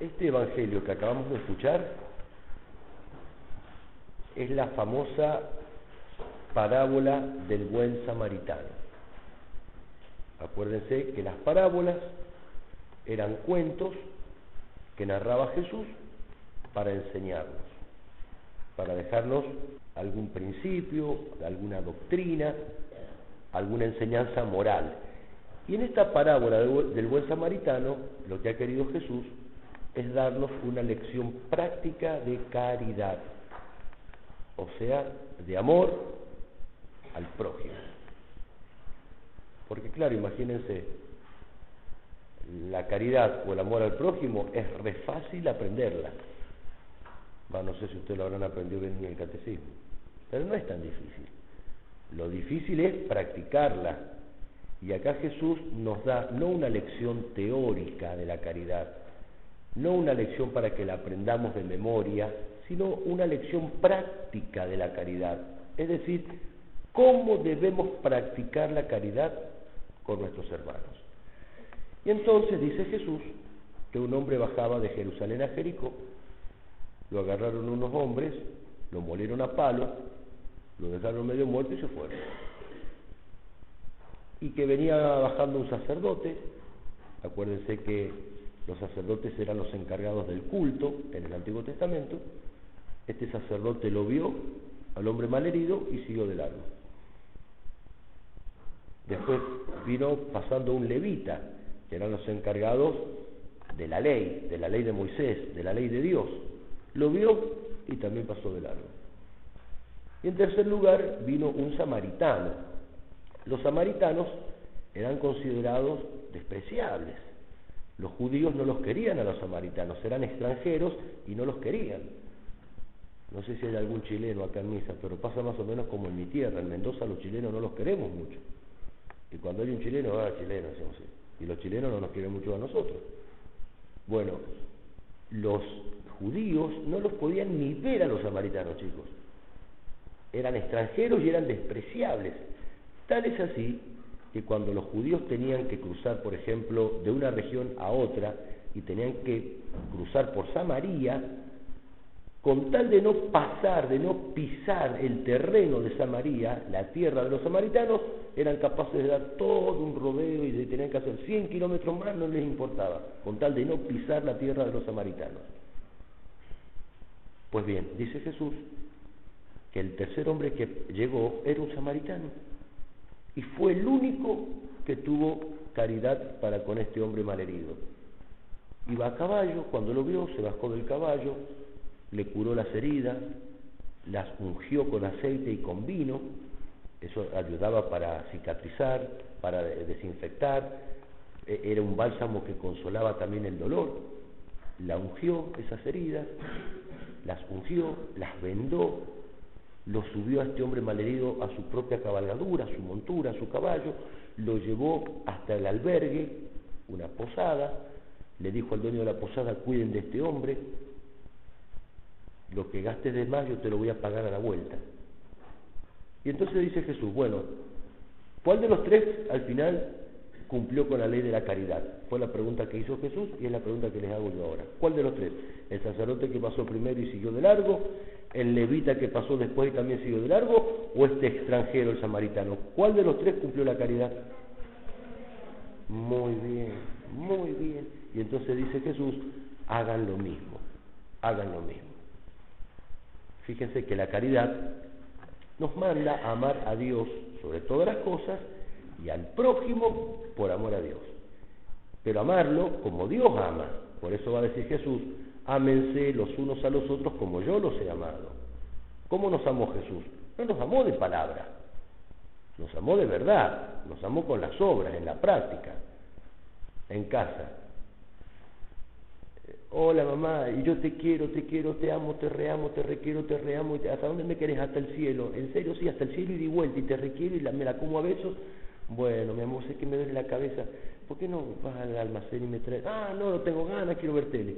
Este evangelio que acabamos de escuchar es la famosa parábola del buen samaritano. Acuérdense que las parábolas eran cuentos que narraba Jesús para enseñarnos, para dejarnos algún principio, alguna doctrina, alguna enseñanza moral. Y en esta parábola del buen samaritano, lo que ha querido Jesús es darnos una lección práctica de caridad, o sea, de amor al prójimo. Porque claro, imagínense, la caridad o el amor al prójimo es re fácil aprenderla. No sé si ustedes lo habrán aprendido bien en el catecismo, pero no es tan difícil. Lo difícil es practicarla. Y acá Jesús nos da no una lección teórica de la caridad, no una lección para que la aprendamos de memoria, sino una lección práctica de la caridad. Es decir, cómo debemos practicar la caridad con nuestros hermanos. Y entonces dice Jesús que un hombre bajaba de Jerusalén a Jericó, lo agarraron unos hombres, lo molieron a palo, lo dejaron medio muerto y se fueron. Y que venía bajando un sacerdote. Acuérdense que los sacerdotes eran los encargados del culto en el Antiguo Testamento. Este sacerdote lo vio al hombre malherido y siguió de largo. Después vino pasando un levita, que eran los encargados de la ley de Moisés, de la ley de Dios. Lo vio y también pasó de largo. Y en tercer lugar vino un samaritano. Los samaritanos eran considerados despreciables. Los judíos no los querían a los samaritanos, eran extranjeros y no los querían. No sé si hay algún chileno acá en misa, pero pasa más o menos como en mi tierra. En Mendoza los chilenos no los queremos mucho. Y cuando hay un chileno, chileno, decimos así. Y los chilenos no nos quieren mucho a nosotros. Bueno, los judíos no los podían ni ver a los samaritanos, chicos. Eran extranjeros y eran despreciables. Tal es así que cuando los judíos tenían que cruzar, por ejemplo, de una región a otra y tenían que cruzar por Samaria, con tal de no pasar, de no pisar el terreno de Samaria, la tierra de los samaritanos, eran capaces de dar todo un rodeo y de tener que hacer 100 kilómetros más, no les importaba, con tal de no pisar la tierra de los samaritanos. Pues bien, dice Jesús que el tercer hombre que llegó era un samaritano. Y fue el único que tuvo caridad para con este hombre malherido. Iba a caballo, cuando lo vio, se bajó del caballo, le curó las heridas, las ungió con aceite y con vino, eso ayudaba para cicatrizar, para desinfectar, era un bálsamo que consolaba también el dolor. La ungió esas heridas, las ungió, las vendó, lo subió a este hombre malherido a su propia cabalgadura, a su montura, a su caballo, lo llevó hasta el albergue, una posada, le dijo al dueño de la posada: cuiden de este hombre, lo que gastes de más yo te lo voy a pagar a la vuelta. Y entonces dice Jesús, bueno, ¿cuál de los tres al final cumplió con la ley de la caridad? Fue la pregunta que hizo Jesús y es la pregunta que les hago yo ahora. ¿Cuál de los tres? ¿El sacerdote que pasó primero y siguió de largo? ¿El levita que pasó después y también siguió de largo? ¿O este extranjero, el samaritano? ¿Cuál de los tres cumplió la caridad? Muy bien, muy bien. Y entonces dice Jesús, hagan lo mismo, hagan lo mismo. Fíjense que la caridad nos manda a amar a Dios sobre todas las cosas y al prójimo por amor a Dios. Pero amarlo como Dios ama. Por eso va a decir Jesús, ámense los unos a los otros como yo los he amado. ¿Cómo nos amó Jesús? No nos amó de palabra, nos amó de verdad, nos amó con las obras, en la práctica, en casa. Hola mamá, y yo te quiero, te amo, te reamo, te requiero, te reamo. ¿Hasta dónde me querés? Hasta el cielo. ¿En serio? Sí, hasta el cielo y de vuelta. Y te requiero y me la como a besos. Bueno, mi amor, sé que me duele la cabeza. ¿Por qué no vas al almacén y me traes? No tengo ganas, quiero ver tele.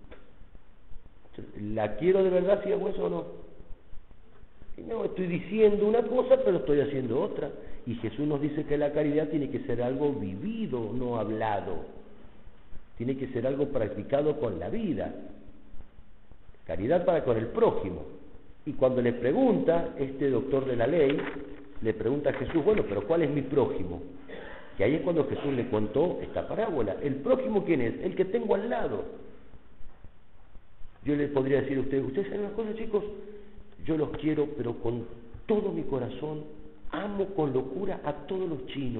¿La quiero de verdad si hago eso o no? Y no, estoy diciendo una cosa, pero estoy haciendo otra. Y Jesús nos dice que la caridad tiene que ser algo vivido, no hablado. tiene que ser algo practicado con la vida. Caridad para con el prójimo. Y cuando le pregunta, este doctor de la ley, le pregunta a Jesús, bueno, pero ¿cuál es mi prójimo? Que ahí es cuando Jesús le contó esta parábola. ¿El prójimo quién es? El que tengo al lado. Yo le podría decir a ustedes saben una cosa, chicos, yo los quiero, pero con todo mi corazón, amo con locura a todos los chinos.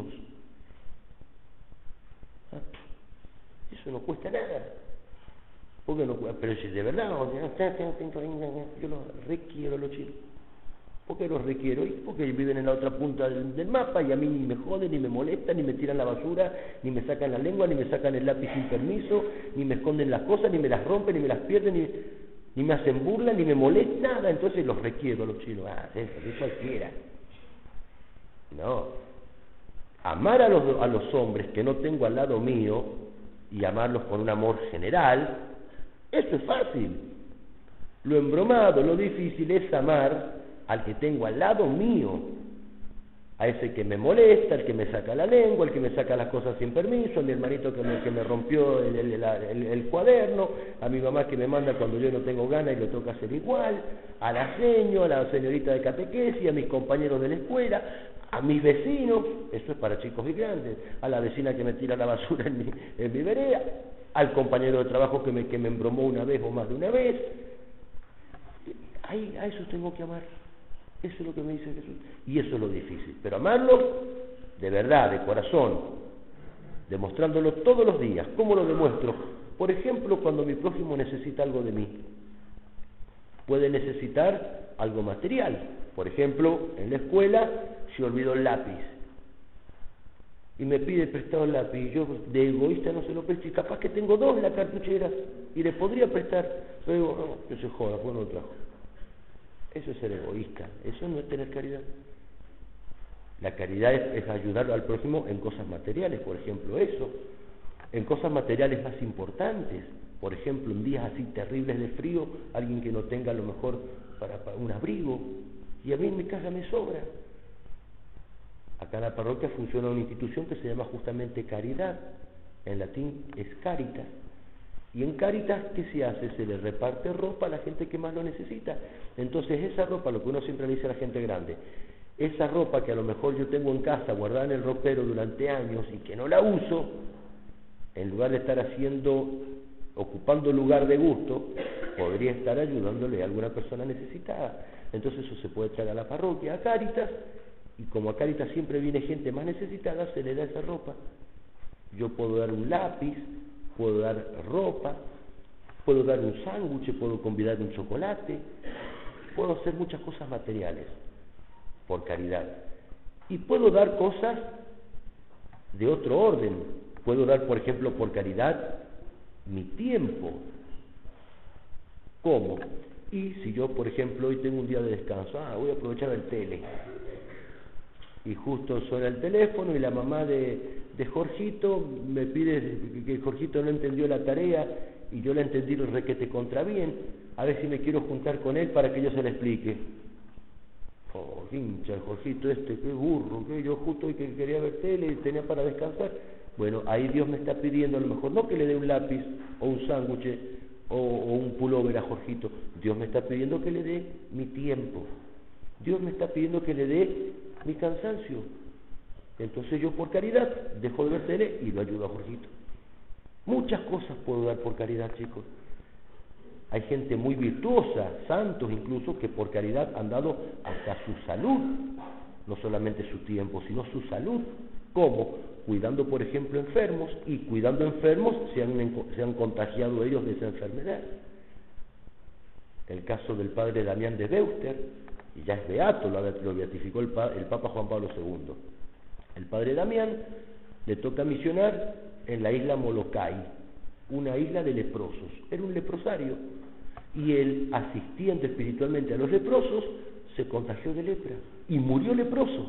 Eso no cuesta nada. ¿Por qué no cuesta? Pero si de verdad, yo los requiero a los chinos. ¿Por qué los requiero? Porque viven en la otra punta del mapa y a mí ni me joden, ni me molestan, ni me tiran la basura, ni me sacan la lengua, ni me sacan el lápiz sin permiso, ni me esconden las cosas, ni me las rompen, ni me las pierden, ni me hacen burla, ni me molestan, nada. Entonces los requiero a los chinos. Eso cualquiera. No. Amar a los hombres que no tengo al lado mío y amarlos con un amor general, eso es fácil. Lo embromado, lo difícil es amar al que tengo al lado mío, a ese que me molesta, al que me saca la lengua, al que me saca las cosas sin permiso, a mi hermanito que me rompió el cuaderno, a mi mamá que me manda cuando yo no tengo ganas y lo toca hacer igual, a la señorita de catequesis, a mis compañeros de la escuela, a mis vecinos, eso es para chicos y grandes, a la vecina que me tira la basura en mi vereda, al compañero de trabajo que me embromó una vez o más de una vez. A esos tengo que amar. Eso es lo que me dice Jesús. Y eso es lo difícil. Pero amarlo de verdad, de corazón, demostrándolo todos los días. ¿Cómo lo demuestro? Por ejemplo, cuando mi prójimo necesita algo de mí. Puede necesitar algo material. Por ejemplo, en la escuela se olvidó el lápiz. Y me pide prestado el lápiz. Y yo, de egoísta, no se lo presto. Y capaz que tengo 2 en la cartuchera. Y le podría prestar. Pero digo, no, que se joda, pues no lo trajo. Eso es ser egoísta, eso no es tener caridad. La caridad es ayudar al prójimo en cosas materiales, por ejemplo, eso. En cosas materiales más importantes, por ejemplo, en días así terribles de frío, alguien que no tenga a lo mejor para un abrigo, y a mí en mi casa me sobra. Acá en la parroquia funciona una institución que se llama justamente caridad, en latín es caritas. Y en Cáritas, ¿qué se hace? Se le reparte ropa a la gente que más lo necesita. Entonces esa ropa, lo que uno siempre le dice a la gente grande, esa ropa que a lo mejor yo tengo en casa guardada en el ropero durante años y que no la uso, en lugar de estar ocupando lugar de gusto, podría estar ayudándole a alguna persona necesitada. Entonces eso se puede traer a la parroquia, a Cáritas, y como a Cáritas siempre viene gente más necesitada, se le da esa ropa. Yo puedo dar un lápiz, puedo dar ropa, puedo dar un sándwich, puedo convidar un chocolate, puedo hacer muchas cosas materiales por caridad. Y puedo dar cosas de otro orden. Puedo dar, por ejemplo, por caridad, mi tiempo. ¿Cómo? Y si yo, por ejemplo, hoy tengo un día de descanso, voy a aprovechar el tele. Y justo suena el teléfono y la mamá de Jorgito me pide que Jorgito no entendió la tarea y yo la entendí requete contra bien, a ver si me quiero juntar con él para que yo se la explique. Hincha el Jorgito qué burro, que yo justo hoy que quería ver tele y tenía para descansar. Bueno, ahí Dios me está pidiendo a lo mejor no que le dé un lápiz o un sándwich o un pullover a Jorgito, Dios me está pidiendo que le dé mi tiempo, Dios me está pidiendo que le dé mi cansancio. Entonces yo por caridad dejo de ver tele y lo ayudo a Jorgito. Muchas cosas puedo dar por caridad, chicos. Hay gente muy virtuosa, santos incluso, que por caridad han dado hasta su salud, no solamente su tiempo, sino su salud. ¿Cómo? Cuidando, por ejemplo, enfermos, y cuidando enfermos se han contagiado ellos de esa enfermedad. El caso del padre Damián de Beuster, y ya es beato, lo beatificó el Papa Juan Pablo II. El padre Damián le toca misionar en la isla Molokai, una isla de leprosos. Era un leprosario, y él, asistiendo espiritualmente a los leprosos, se contagió de lepra y murió leproso.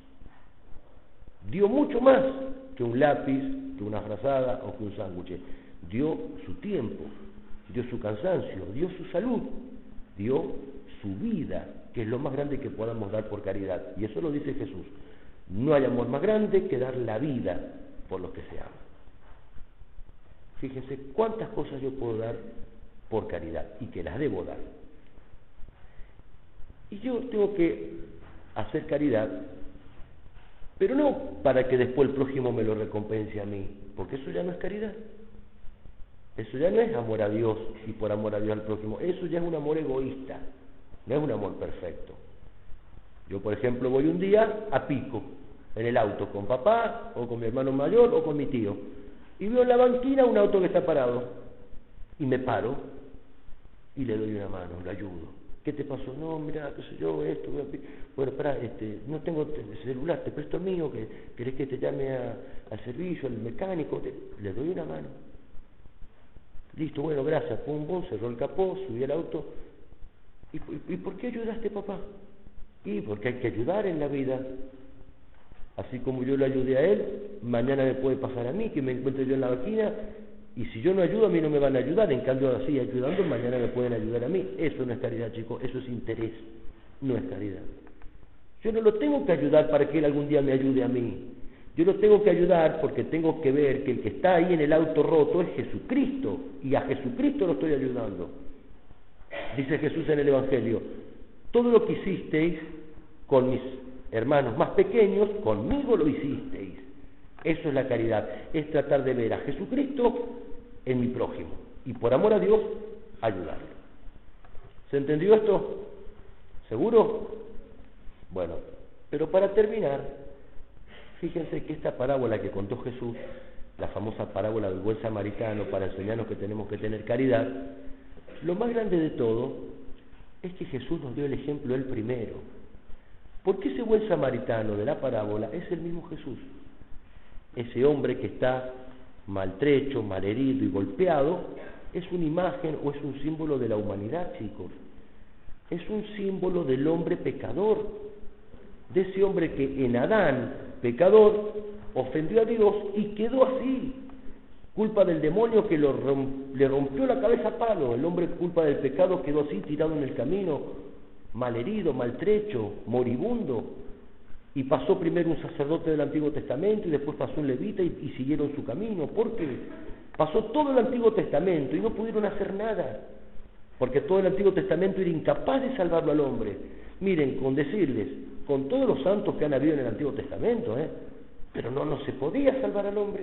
Dio mucho más que un lápiz, que una frazada o que un sándwich. Dio su tiempo, dio su cansancio, dio su salud, dio su vida, que es lo más grande que podamos dar por caridad. Y eso lo dice Jesús. No hay amor más grande que dar la vida por los que se aman. Fíjense cuántas cosas yo puedo dar por caridad y que las debo dar. Y yo tengo que hacer caridad, pero no para que después el prójimo me lo recompense a mí, porque eso ya no es caridad. Eso ya no es amor a Dios y por amor a Dios al prójimo. Eso ya es un amor egoísta, no es un amor perfecto. Yo, por ejemplo, voy un día a Pico, en el auto, con papá, o con mi hermano mayor, o con mi tío, y veo en la banquina un auto que está parado, y me paro, y le doy una mano, lo ayudo. ¿Qué te pasó? No, mira, qué sé yo, esto, bueno, pará, no tengo celular, te presto el mío, que querés que te llame al servicio, al mecánico, le doy una mano. Listo, bueno, gracias, pum, pum, cerró el capó, subí al auto. ¿Y por qué ayudaste, papá? Y porque hay que ayudar en la vida. Así como yo le ayudé a él, mañana me puede pasar a mí, que me encuentre yo en la banquina, y si yo no ayudo, a mí no me van a ayudar. En cambio, así ayudando, mañana me pueden ayudar a mí. Eso no es caridad, chicos, eso es interés, no es caridad. Yo no lo tengo que ayudar para que él algún día me ayude a mí. Yo lo tengo que ayudar porque tengo que ver que el que está ahí en el auto roto es Jesucristo, y a Jesucristo lo estoy ayudando. Dice Jesús en el Evangelio: todo lo que hicisteis con mis hermanos más pequeños, conmigo lo hicisteis. Eso es la caridad, es tratar de ver a Jesucristo en mi prójimo, y por amor a Dios, ayudarlo. ¿Se entendió esto? ¿Seguro? Bueno, pero para terminar, fíjense que esta parábola que contó Jesús, la famosa parábola del buen samaritano, para enseñarnos que tenemos que tener caridad, lo más grande de todo es que Jesús nos dio el ejemplo él primero. Porque ese buen samaritano de la parábola es el mismo Jesús. Ese hombre que está maltrecho, malherido y golpeado, es una imagen o es un símbolo de la humanidad, chicos. Es un símbolo del hombre pecador, de ese hombre que en Adán, pecador, ofendió a Dios y quedó así. Culpa del demonio que le rompió la cabeza a palo. El hombre, culpa del pecado, quedó así, tirado en el camino, malherido, maltrecho, moribundo. Y pasó primero un sacerdote del Antiguo Testamento y después pasó un levita y siguieron su camino. ¿Por qué? Pasó todo el Antiguo Testamento y no pudieron hacer nada, porque todo el Antiguo Testamento era incapaz de salvarlo al hombre. Miren, con decirles, con todos los santos que han habido en el Antiguo Testamento, pero no se podía salvar al hombre.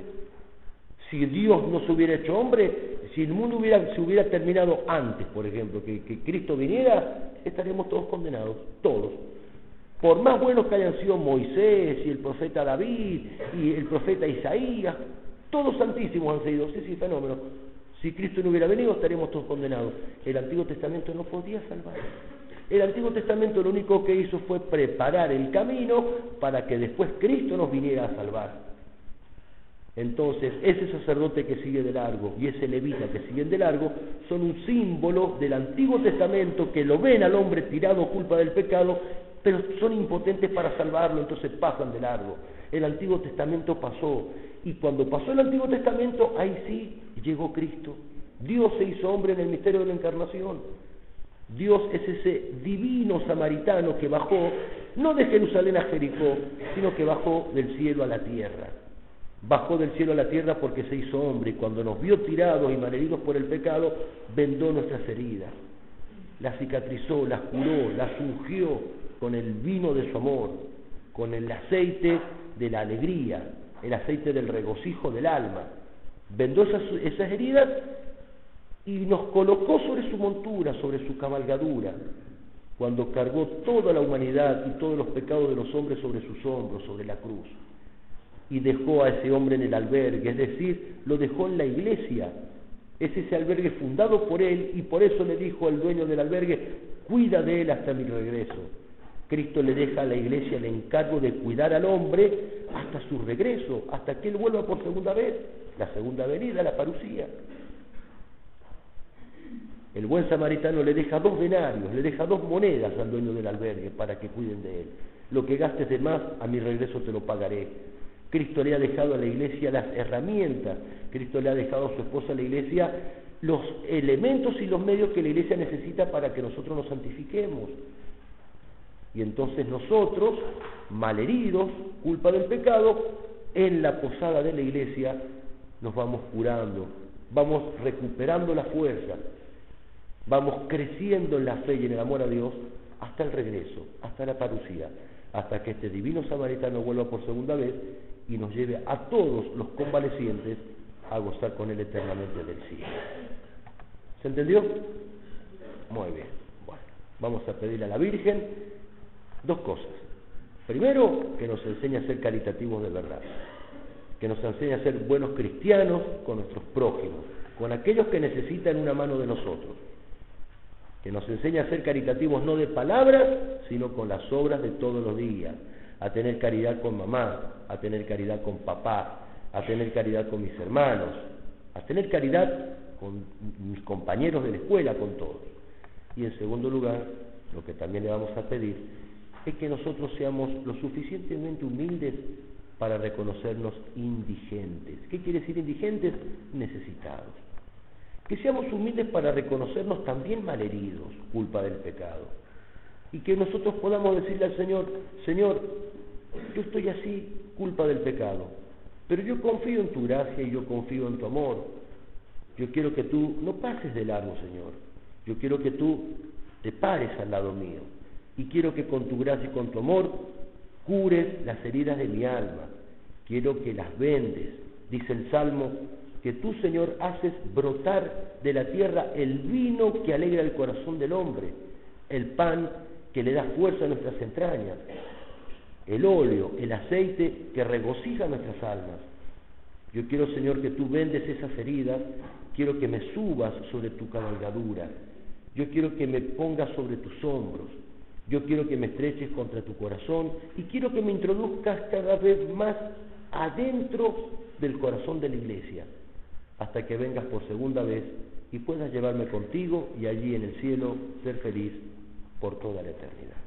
Si Dios no se hubiera hecho hombre, si el mundo se hubiera terminado antes, por ejemplo, que Cristo viniera, estaríamos todos condenados, todos. Por más buenos que hayan sido Moisés y el profeta David y el profeta Isaías, todos santísimos han sido, sí, fenómeno. Si Cristo no hubiera venido, estaríamos todos condenados. El Antiguo Testamento no podía salvar. El Antiguo Testamento lo único que hizo fue preparar el camino para que después Cristo nos viniera a salvar. Entonces, ese sacerdote que sigue de largo y ese levita que siguen de largo son un símbolo del Antiguo Testamento que lo ven al hombre tirado culpa del pecado, pero son impotentes para salvarlo, entonces pasan de largo. El Antiguo Testamento pasó, y cuando pasó el Antiguo Testamento, ahí sí llegó Cristo. Dios se hizo hombre en el misterio de la encarnación. Dios es ese divino samaritano que bajó, no de Jerusalén a Jericó, sino que bajó del cielo a la tierra. Bajó del cielo a la tierra porque se hizo hombre, y cuando nos vio tirados y malheridos por el pecado, vendó nuestras heridas, las cicatrizó, las curó, las ungió con el vino de su amor, con el aceite de la alegría, el aceite del regocijo del alma. Vendó esas heridas y nos colocó sobre su montura, sobre su cabalgadura, cuando cargó toda la humanidad y todos los pecados de los hombres sobre sus hombros, sobre la cruz. Y dejó a ese hombre en el albergue, es decir, lo dejó en la iglesia. Es ese albergue fundado por él, y por eso le dijo al dueño del albergue: cuida de él hasta mi regreso. Cristo le deja a la iglesia el encargo de cuidar al hombre hasta su regreso, hasta que él vuelva por segunda vez, la segunda venida, la parusía. El buen samaritano le deja 2 denarios, le deja 2 monedas al dueño del albergue para que cuiden de él. Lo que gastes de más, a mi regreso te lo pagaré. Cristo le ha dejado a la iglesia las herramientas, Cristo le ha dejado a su esposa, a la iglesia, los elementos y los medios que la iglesia necesita para que nosotros nos santifiquemos. Y entonces nosotros, malheridos, culpa del pecado, en la posada de la iglesia nos vamos curando vamos recuperando la fuerza, vamos creciendo en la fe y en el amor a Dios hasta el regreso, hasta la parucía, hasta que este divino samaritano vuelva por segunda vez y nos lleve a todos los convalecientes a gozar con Él eternamente del cielo. ¿Se entendió? Muy bien. Bueno, vamos a pedirle a la Virgen dos cosas. Primero, que nos enseñe a ser caritativos de verdad, que nos enseñe a ser buenos cristianos con nuestros prójimos, con aquellos que necesitan una mano de nosotros, que nos enseñe a ser caritativos no de palabras, sino con las obras de todos los días, a tener caridad con mamá, a tener caridad con papá, a tener caridad con mis hermanos, a tener caridad con mis compañeros de la escuela, con todos. Y en segundo lugar, lo que también le vamos a pedir es que nosotros seamos lo suficientemente humildes para reconocernos indigentes. ¿Qué quiere decir indigentes? Necesitados. Que seamos humildes para reconocernos también malheridos, culpa del pecado. Y que nosotros podamos decirle al Señor, Señor, yo estoy así, culpa del pecado, pero yo confío en tu gracia y yo confío en tu amor. Yo quiero que tú no pases de largo, Señor. Yo quiero que tú te pares al lado mío. Y quiero que con tu gracia y con tu amor cures las heridas de mi alma. Quiero que las vendes. Dice el Salmo, que tú, Señor, haces brotar de la tierra el vino que alegra el corazón del hombre, el pan que le da fuerza a nuestras entrañas, el óleo, el aceite que regocija nuestras almas. Yo quiero, Señor, que tú vendes esas heridas, quiero que me subas sobre tu cabalgadura, yo quiero que me pongas sobre tus hombros, yo quiero que me estreches contra tu corazón y quiero que me introduzcas cada vez más adentro del corazón de la iglesia, hasta que vengas por segunda vez y puedas llevarme contigo y allí en el cielo ser feliz por toda la eternidad.